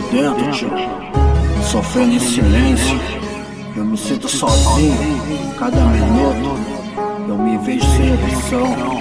dentro, tio, sofrendo em silêncio. Eu me sinto sozinho, cada minuto eu me vejo sem opção.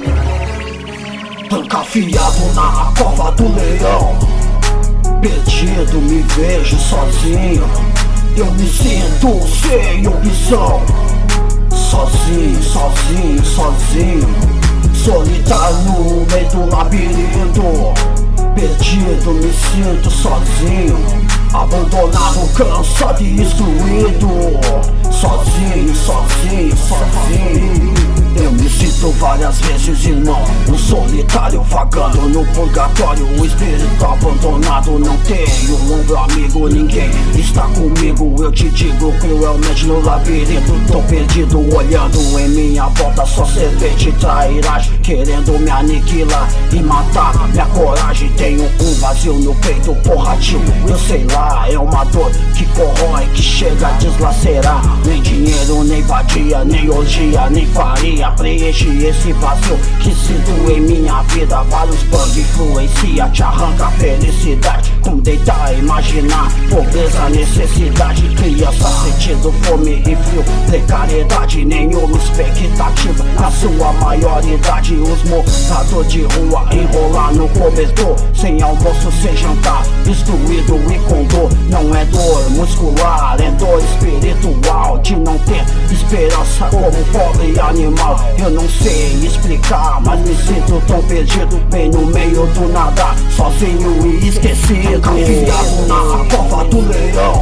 Trancafiado na cova do leão, perdido me vejo sozinho. Eu me sinto sem opção. Sozinho, sozinho, sozinho, solitário no meio do labirinto. Perdido, me sinto sozinho, abandonado, cansado e destruído. Sozinho, sozinho, sozinho. Eu me sinto várias vezes, irmão, um solitário vagando no purgatório. O espírito abandonado, não tenho ombro amigo, ninguém está comigo. Eu te digo cruelmente no labirinto, tô perdido olhando em minha volta. Só serpente e trairagem querendo me aniquilar e matar minha coragem. Tenho um vazio no peito, porra tio, eu sei lá, é uma dor que corrói, que chega a deslacerar. Nem dinheiro, nem vadia, nem orgia, nem faria preenche esse vazio que sinto em minha vida. Vários bugs influencia, te arranca a felicidade. Como deitar, imaginar pobreza, necessidade. Criança sentindo fome e frio, precariedade, nenhuma expectativa. Na sua maioridade, os moradores de rua enrolar no cobertor, sem almoço, sem jantar, destruído e com dor. Não é dor muscular, é dor espiritual, de não ter esperança como pobre animal. Eu não sei explicar, mas me sinto tão perdido, bem no meio do nada, sozinho e esquecido. Confiado na cova do leão,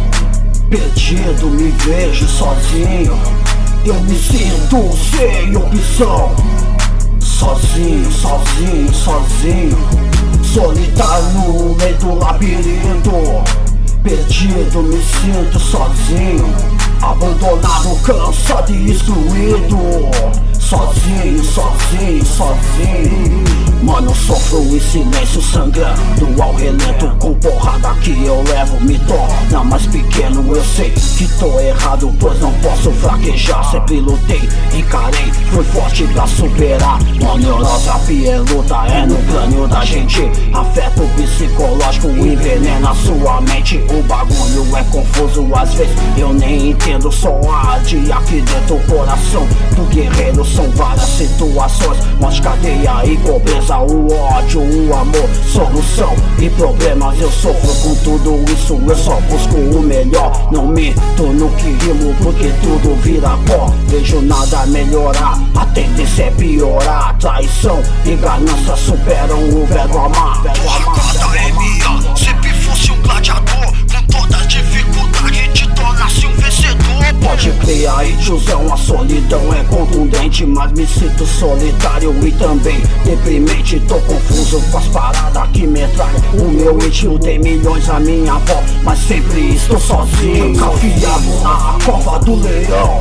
perdido me vejo sozinho. Eu me sinto sem opção. Sozinho, sozinho, sozinho, solitário no meio do labirinto. Perdido, me sinto sozinho, abandonado, cansado e destruído. Sozinho, sozinho, sozinho. Mano, sofro em silêncio, sangrando ao relento. Com porrada que eu levo, me torna mais pequeno. Eu sei que tô errado, pois não posso fraquejar. Sempre lutei, encarei, fui forte pra superar. Uma neurose, é luta, é no crânio da gente. Afeto psicológico envenena sua mente. O bagulho é confuso, às vezes eu nem entendo. Só arde aqui dentro o coração do guerreiro. São várias situações, morte, cadeia e pobreza. O ódio, o amor, solução e problemas. Eu sofro com tudo isso, eu só busco o melhor. Não minto no que rimo, porque tudo vira pó. Vejo nada melhorar, a tendência é piorar. Traição e ganância superam o verbo amar. Cada M.A. sempre fosse um gladiador, com toda a dificuldade te tornasse um vencedor. Pode crer aí, tiozão, a solidão é contundente, mas me sinto solitário e também deprimente. Tô confuso com as paradas que me traem. O meu tio tem milhões à minha volta, mas sempre estou sozinho. Confiado na cova do leão,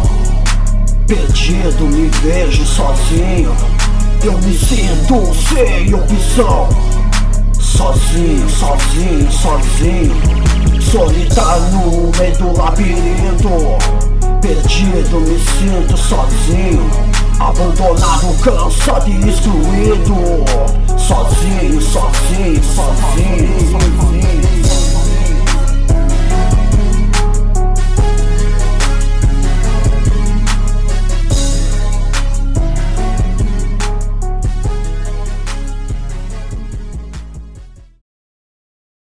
perdido me vejo sozinho. Eu me sinto sem opção. Sozinho, sozinho, sozinho, solitário no meio do labirinto. Perdido, me sinto sozinho, abandonado, cansado e destruído. Sozinho, sozinho.